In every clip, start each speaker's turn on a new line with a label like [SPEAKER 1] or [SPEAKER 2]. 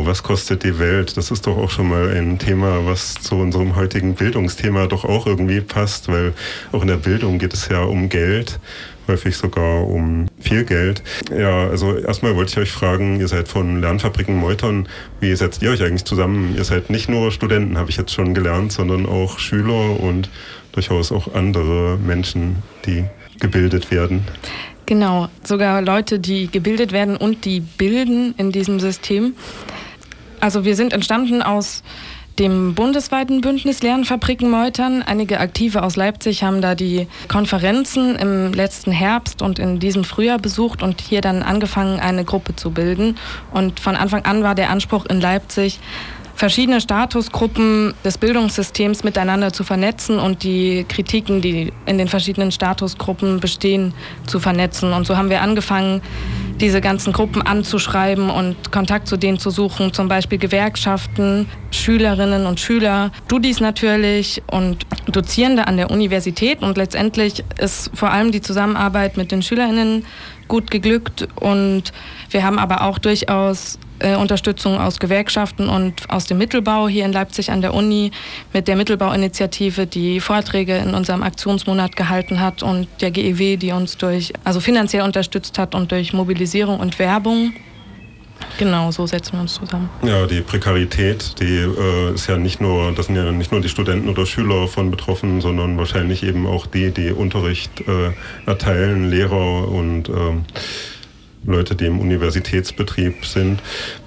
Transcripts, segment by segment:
[SPEAKER 1] was kostet die Welt? Das ist doch auch schon mal ein Thema, was zu unserem heutigen Bildungsthema doch auch irgendwie passt, weil auch in der Bildung geht es ja um Geld, häufig sogar um viel Geld. Ja, also erstmal wollte ich euch fragen, ihr seid von Lernfabriken Meutern, wie setzt ihr euch eigentlich zusammen? Ihr seid nicht nur Studenten, habe ich jetzt schon gelernt, sondern auch Schüler und durchaus auch andere Menschen, die gebildet werden.
[SPEAKER 2] Genau, sogar Leute, die gebildet werden und die bilden in diesem System. Also wir sind entstanden aus dem bundesweiten Bündnis Lernfabriken Meutern. Einige Aktive aus Leipzig haben da die Konferenzen im letzten Herbst und in diesem Frühjahr besucht und hier dann angefangen, eine Gruppe zu bilden. Und von Anfang an war der Anspruch in Leipzig, verschiedene Statusgruppen des Bildungssystems miteinander zu vernetzen und die Kritiken, die in den verschiedenen Statusgruppen bestehen, zu vernetzen. Und so haben wir angefangen, diese ganzen Gruppen anzuschreiben und Kontakt zu denen zu suchen, zum Beispiel Gewerkschaften, Schülerinnen und Schüler, Studis natürlich und Dozierende an der Universität. Und letztendlich ist vor allem die Zusammenarbeit mit den SchülerInnen gut geglückt. Und wir haben aber auch durchaus Unterstützung aus Gewerkschaften und aus dem Mittelbau hier in Leipzig an der Uni mit der Mittelbauinitiative, die Vorträge in unserem Aktionsmonat gehalten hat und der GEW, die uns finanziell unterstützt hat und durch Mobilisierung und Werbung. Genau, so setzen wir uns zusammen.
[SPEAKER 1] Ja, die Prekarität, die ist ja nicht nur, das sind ja nicht nur die Studenten oder Schüler von betroffen, sondern wahrscheinlich eben auch die Unterricht erteilen, Lehrer und Leute, die im Universitätsbetrieb sind.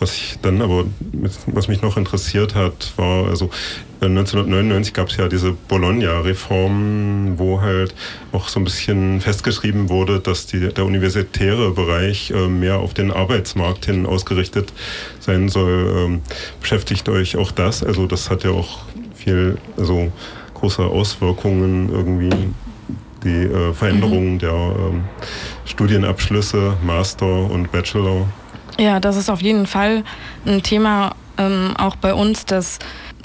[SPEAKER 1] Was mich noch interessiert hat, war, also 1999 gab es ja diese Bologna-Reform, wo halt auch so ein bisschen festgeschrieben wurde, dass der universitäre Bereich mehr auf den Arbeitsmarkt hin ausgerichtet sein soll. Beschäftigt euch auch das? Also das hat ja auch also große Auswirkungen irgendwie. Die Veränderung der Studienabschlüsse, Master und Bachelor.
[SPEAKER 2] Ja, das ist auf jeden Fall ein Thema auch bei uns, dass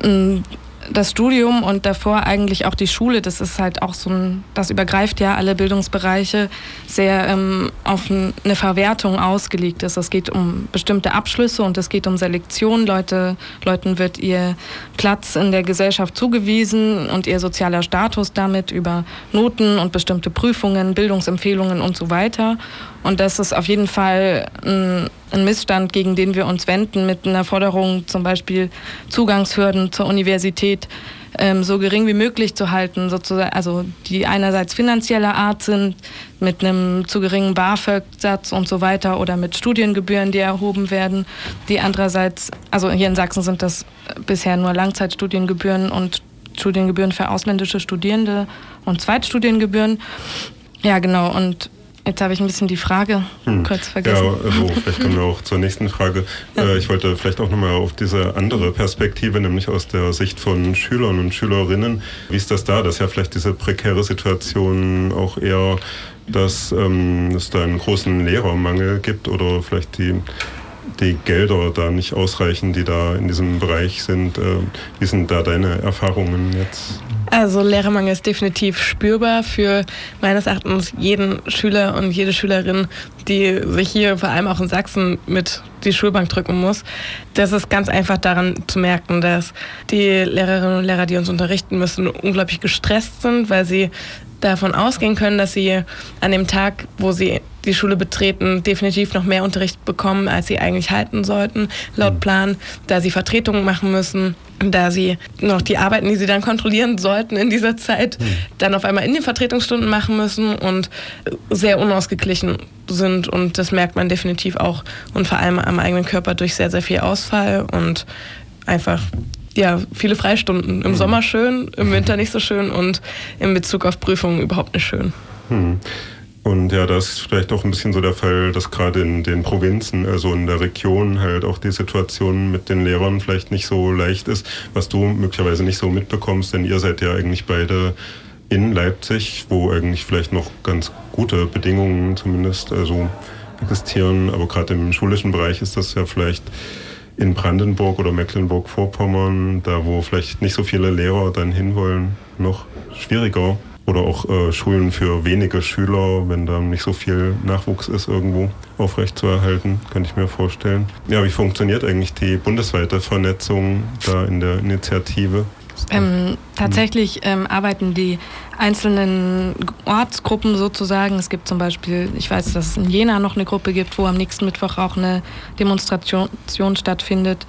[SPEAKER 2] das Studium und davor eigentlich auch die Schule, das ist halt auch das übergreift ja alle Bildungsbereiche, sehr auf eine Verwertung ausgelegt ist. Es geht um bestimmte Abschlüsse und es geht um Selektion. Leuten wird ihr Platz in der Gesellschaft zugewiesen und ihr sozialer Status damit über Noten und bestimmte Prüfungen, Bildungsempfehlungen und so weiter. Und das ist auf jeden Fall ein Missstand, gegen den wir uns wenden, mit einer Forderung, zum Beispiel Zugangshürden zur Universität so gering wie möglich zu halten, sozusagen, also die einerseits finanzieller Art sind, mit einem zu geringen BAföG-Satz und so weiter oder mit Studiengebühren, die erhoben werden, die andererseits, also hier in Sachsen sind das bisher nur Langzeitstudiengebühren und Studiengebühren für ausländische Studierende und Zweitstudiengebühren. Ja, genau, und jetzt habe ich ein bisschen die Frage kurz vergessen.
[SPEAKER 1] Ja, also vielleicht kommen wir auch zur nächsten Frage. Ich wollte vielleicht auch nochmal auf diese andere Perspektive, nämlich aus der Sicht von Schülern und Schülerinnen. Wie ist das da? Das ist ja vielleicht diese prekäre Situation auch eher, dass es da einen großen Lehrermangel gibt oder vielleicht die Gelder da nicht ausreichen, die da in diesem Bereich sind. Wie sind da deine Erfahrungen jetzt?
[SPEAKER 3] Also Lehrermangel ist definitiv spürbar für meines Erachtens jeden Schüler und jede Schülerin, die sich hier vor allem auch in Sachsen mit die Schulbank drücken muss. Das ist ganz einfach daran zu merken, dass die Lehrerinnen und Lehrer, die uns unterrichten müssen, unglaublich gestresst sind, weil sie davon ausgehen können, dass sie an dem Tag, wo sie die Schule betreten, definitiv noch mehr Unterricht bekommen, als sie eigentlich halten sollten, laut Plan, da sie Vertretungen machen müssen, da sie noch die Arbeiten, die sie dann kontrollieren sollten in dieser Zeit, dann auf einmal in den Vertretungsstunden machen müssen und sehr unausgeglichen sind. Und das merkt man definitiv auch und vor allem am eigenen Körper durch sehr, sehr viel Ausfall und einfach viele Freistunden. Im Sommer schön, im Winter nicht so schön und in Bezug auf Prüfungen überhaupt nicht schön.
[SPEAKER 1] Und ja, das ist vielleicht auch ein bisschen so der Fall, dass gerade in den Provinzen, also in der Region halt auch die Situation mit den Lehrern vielleicht nicht so leicht ist, was du möglicherweise nicht so mitbekommst, denn ihr seid ja eigentlich beide in Leipzig, wo eigentlich vielleicht noch ganz gute Bedingungen zumindest existieren, aber gerade im schulischen Bereich ist das ja vielleicht in Brandenburg oder Mecklenburg-Vorpommern, da wo vielleicht nicht so viele Lehrer dann hinwollen, noch schwieriger. oder auch Schulen für wenige Schüler, wenn da nicht so viel Nachwuchs ist, irgendwo aufrechtzuerhalten, könnte ich mir vorstellen. Ja, wie funktioniert eigentlich die bundesweite Vernetzung da in der Initiative?
[SPEAKER 2] Tatsächlich arbeiten die einzelnen Ortsgruppen sozusagen. Es gibt zum Beispiel, ich weiß, dass es in Jena noch eine Gruppe gibt, wo am nächsten Mittwoch auch eine Demonstration stattfindet.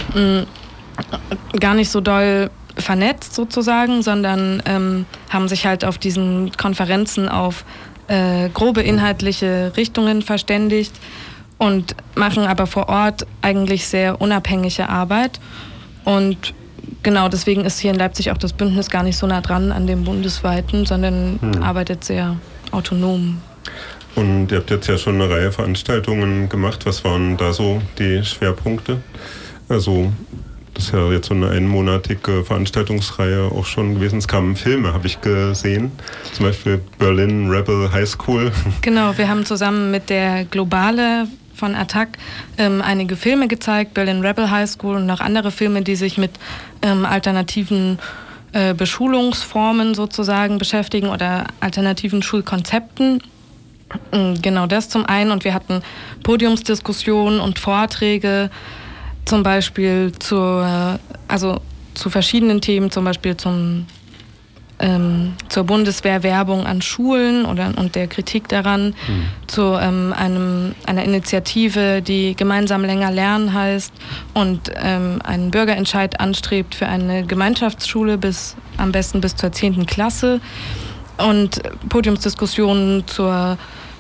[SPEAKER 2] Gar nicht so doll vernetzt sozusagen, sondern haben sich halt auf diesen Konferenzen auf grobe inhaltliche Richtungen verständigt und machen aber vor Ort eigentlich sehr unabhängige Arbeit. Und genau, deswegen ist hier in Leipzig auch das Bündnis gar nicht so nah dran an dem bundesweiten, sondern arbeitet sehr autonom.
[SPEAKER 1] Und ihr habt jetzt ja schon eine Reihe Veranstaltungen gemacht. Was waren da so die Schwerpunkte? Also das ist ja jetzt so eine einmonatige Veranstaltungsreihe auch schon gewesen. Es kamen Filme, habe ich gesehen. Zum Beispiel Berlin Rebel High School.
[SPEAKER 2] Genau, wir haben zusammen mit der Globale von Attac einige Filme gezeigt, Berlin Rebel High School und noch andere Filme, die sich mit alternativen Beschulungsformen sozusagen beschäftigen oder alternativen Schulkonzepten. Genau das zum einen. Und wir hatten Podiumsdiskussionen und Vorträge, zum Beispiel zu verschiedenen Themen, zum Beispiel zur Bundeswehrwerbung an Schulen und der Kritik daran, zu einer Initiative, die gemeinsam länger lernen heißt und einen Bürgerentscheid anstrebt für eine Gemeinschaftsschule am besten bis zur 10. Klasse und Podiumsdiskussionen zur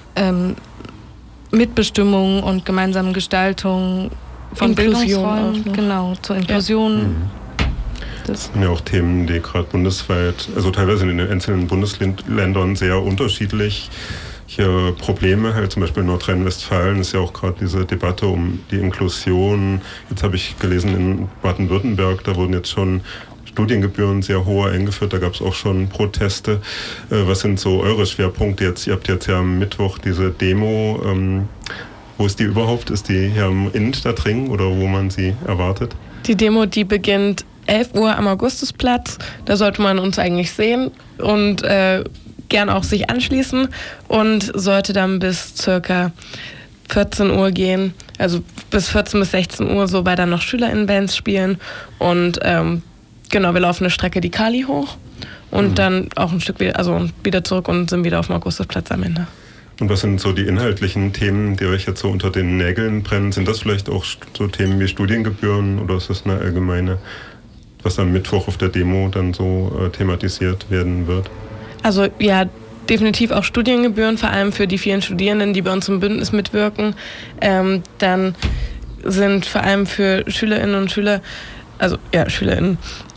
[SPEAKER 2] Mitbestimmung und gemeinsamen Gestaltung von Bildungsräumen, genau, zur Inklusion.
[SPEAKER 1] Ja. Das sind ja auch Themen, die gerade bundesweit, also teilweise in den einzelnen Bundesländern sehr unterschiedlich Probleme, halt zum Beispiel in Nordrhein-Westfalen ist ja auch gerade diese Debatte um die Inklusion. Jetzt habe ich gelesen, in Baden-Württemberg, da wurden jetzt schon Studiengebühren sehr hoch eingeführt, da gab es auch schon Proteste. Was sind so eure Schwerpunkte jetzt? Ihr habt jetzt ja am Mittwoch diese Demo. Wo ist die überhaupt? Ist die hier am Innenstadtring oder wo man sie erwartet?
[SPEAKER 3] Die Demo, die beginnt 11 Uhr am Augustusplatz. Da sollte man uns eigentlich sehen und gern auch sich anschließen und sollte dann bis circa 14 Uhr gehen. Also bis 14 bis 16 Uhr, so, weil dann noch SchülerInnen-Bands spielen. Und genau, wir laufen eine Strecke die Kali hoch und dann auch ein Stück wieder zurück und sind wieder auf dem Augustusplatz am Ende.
[SPEAKER 1] Und was sind so die inhaltlichen Themen, die euch jetzt so unter den Nägeln brennen? Sind das vielleicht auch so Themen wie Studiengebühren oder ist das eine allgemeine, was am Mittwoch auf der Demo dann so thematisiert werden wird?
[SPEAKER 3] Also ja, definitiv auch Studiengebühren, vor allem für die vielen Studierenden, die bei uns im Bündnis mitwirken. Dann sind vor allem für Schülerinnen und Schüler, SchülerInnen,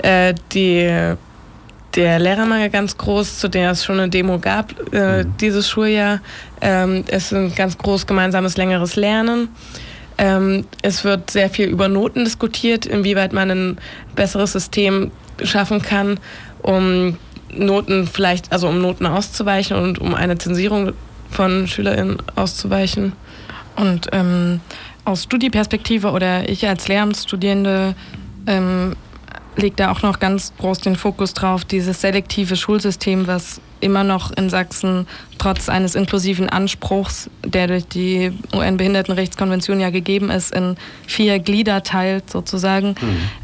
[SPEAKER 3] der Lehrermangel ganz groß, zu der es schon eine Demo gab dieses Schuljahr. Es ist ein ganz groß gemeinsames, längeres Lernen. Es wird sehr viel über Noten diskutiert, inwieweit man ein besseres System schaffen kann, um Noten auszuweichen und um eine Zensierung von SchülerInnen auszuweichen.
[SPEAKER 2] Und aus Studieperspektive oder ich als Lehramtsstudierende legt da auch noch ganz groß den Fokus drauf, dieses selektive Schulsystem, was immer noch in Sachsen trotz eines inklusiven Anspruchs, der durch die UN-Behindertenrechtskonvention ja gegeben ist, in 4 Glieder teilt sozusagen.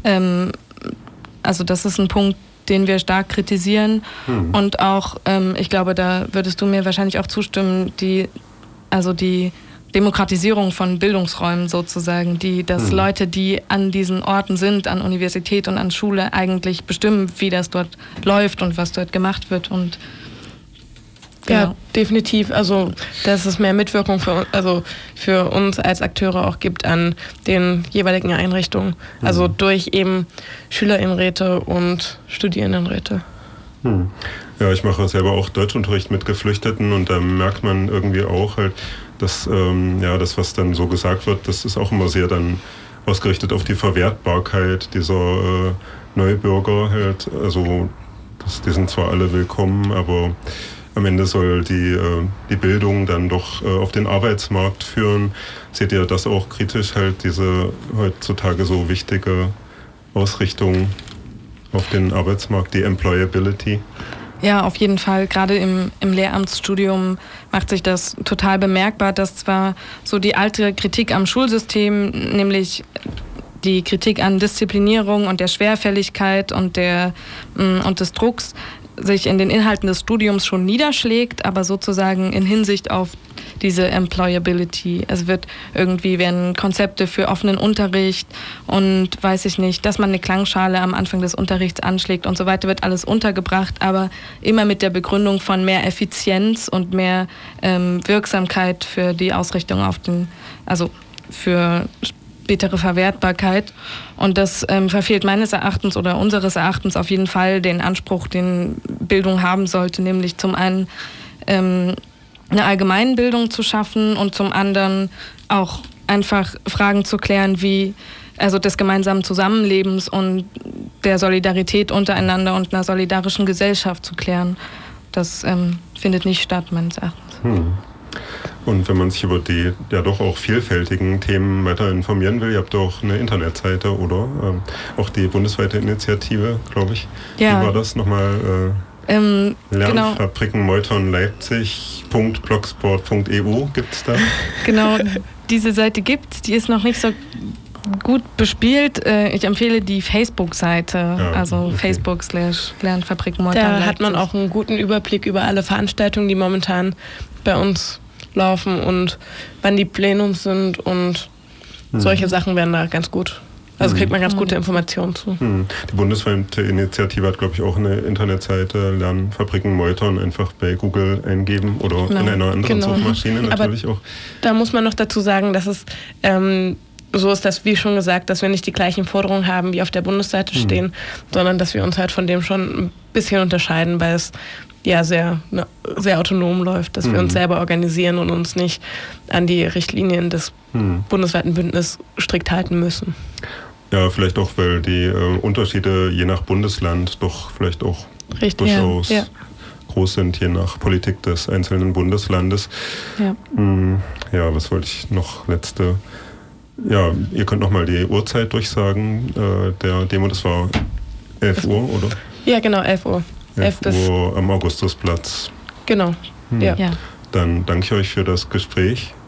[SPEAKER 2] Also das ist ein Punkt, den wir stark kritisieren. Und auch, ich glaube, da würdest du mir wahrscheinlich auch zustimmen, die Demokratisierung von Bildungsräumen sozusagen, dass Leute, die an diesen Orten sind, an Universität und an Schule, eigentlich bestimmen, wie das dort läuft und was dort gemacht wird. Und
[SPEAKER 3] genau. Ja, definitiv. Also, dass es mehr Mitwirkung für uns als Akteure auch gibt an den jeweiligen Einrichtungen. Also durch eben SchülerInnenräte und Studierendenräte.
[SPEAKER 1] Ja, ich mache selber auch Deutschunterricht mit Geflüchteten und da merkt man irgendwie auch halt, dass das, was dann so gesagt wird, das ist auch immer sehr dann ausgerichtet auf die Verwertbarkeit dieser Neubürger halt. Also die sind zwar alle willkommen, aber am Ende soll die Bildung dann doch auf den Arbeitsmarkt führen. Seht ihr das auch kritisch, halt diese heutzutage so wichtige Ausrichtung auf den Arbeitsmarkt, die Employability?
[SPEAKER 2] Ja, auf jeden Fall. Gerade im Lehramtsstudium macht sich das total bemerkbar, dass zwar so die alte Kritik am Schulsystem, nämlich die Kritik an Disziplinierung und der Schwerfälligkeit und des Drucks, sich in den Inhalten des Studiums schon niederschlägt, aber sozusagen in Hinsicht auf diese Employability. Es werden Konzepte für offenen Unterricht und weiß ich nicht, dass man eine Klangschale am Anfang des Unterrichts anschlägt und so weiter, wird alles untergebracht, aber immer mit der Begründung von mehr Effizienz und mehr Wirksamkeit für die Ausrichtung für spätere Verwertbarkeit. Und das verfehlt meines Erachtens oder unseres Erachtens auf jeden Fall den Anspruch, den Bildung haben sollte, nämlich zum einen eine Allgemeinbildung zu schaffen und zum anderen auch einfach Fragen zu klären, wie des gemeinsamen Zusammenlebens und der Solidarität untereinander und einer solidarischen Gesellschaft zu klären. Das findet nicht statt, meines Erachtens.
[SPEAKER 1] Und wenn man sich über die ja doch auch vielfältigen Themen weiter informieren will, ihr habt auch eine Internetseite, oder? Auch die bundesweite Initiative, glaube ich.
[SPEAKER 2] Ja.
[SPEAKER 1] Wie war das nochmal? Lernfabriken Meutern Leipzig.blogsport.eu gibt's da?
[SPEAKER 2] Genau, diese Seite gibt's. Die ist noch nicht so gut bespielt. Ich empfehle die Facebook-Seite, Facebook/Lernfabriken Meutern Leipzig.
[SPEAKER 3] Da hat man auch einen guten Überblick über alle Veranstaltungen, die momentan bei uns laufen und wann die Plenums sind und solche Sachen werden da ganz gut. Also kriegt man ganz gute Informationen zu.
[SPEAKER 1] Die bundesweite Initiative hat, glaube ich, auch eine Internetseite, Lernfabriken Meutern, einfach bei Google eingeben oder in einer anderen Suchmaschine natürlich auch.
[SPEAKER 3] Da muss man noch dazu sagen, dass es so ist, dass, wie schon gesagt, dass wir nicht die gleichen Forderungen haben, wie auf der Bundesseite stehen, sondern dass wir uns halt von dem schon ein bisschen unterscheiden, weil es ja sehr autonom läuft, dass wir uns selber organisieren und uns nicht an die Richtlinien des bundesweiten Bündnisses strikt halten müssen.
[SPEAKER 1] Ja, vielleicht auch, weil die Unterschiede je nach Bundesland doch vielleicht auch durchaus groß sind, je nach Politik des einzelnen Bundeslandes. Ja, was wollte ich noch letzte... Ja, ihr könnt nochmal die Uhrzeit durchsagen der Demo, das war 11 Uhr, oder?
[SPEAKER 3] Ja, genau, 11 Uhr.
[SPEAKER 1] 11 Uhr am Augustusplatz.
[SPEAKER 3] Genau, ja.
[SPEAKER 1] Dann danke ich euch für das Gespräch.